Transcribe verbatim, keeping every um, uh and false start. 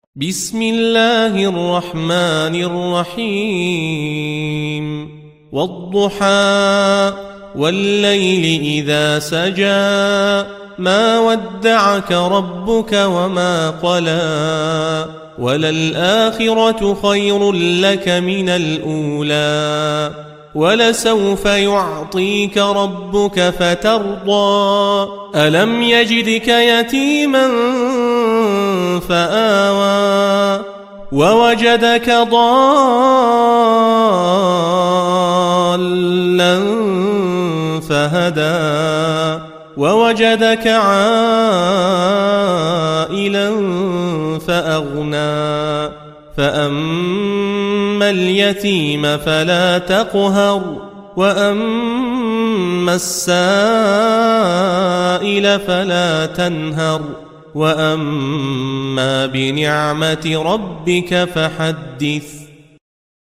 بسم الله الرحمن الرحيم والضحى والليل إذا سجى ما ودعك ربك وما قلى وللآخرة خير لك من الأولى ولسوف يعطيك ربك فترضى ألم يجدك يتيما فآوى ووجدك ضالا فهدى ووجدك عائلا فأغنى فأما اليتيم فلا تقهر وأما السائل فلا تنهر وأما بنعمة ربك فحدث.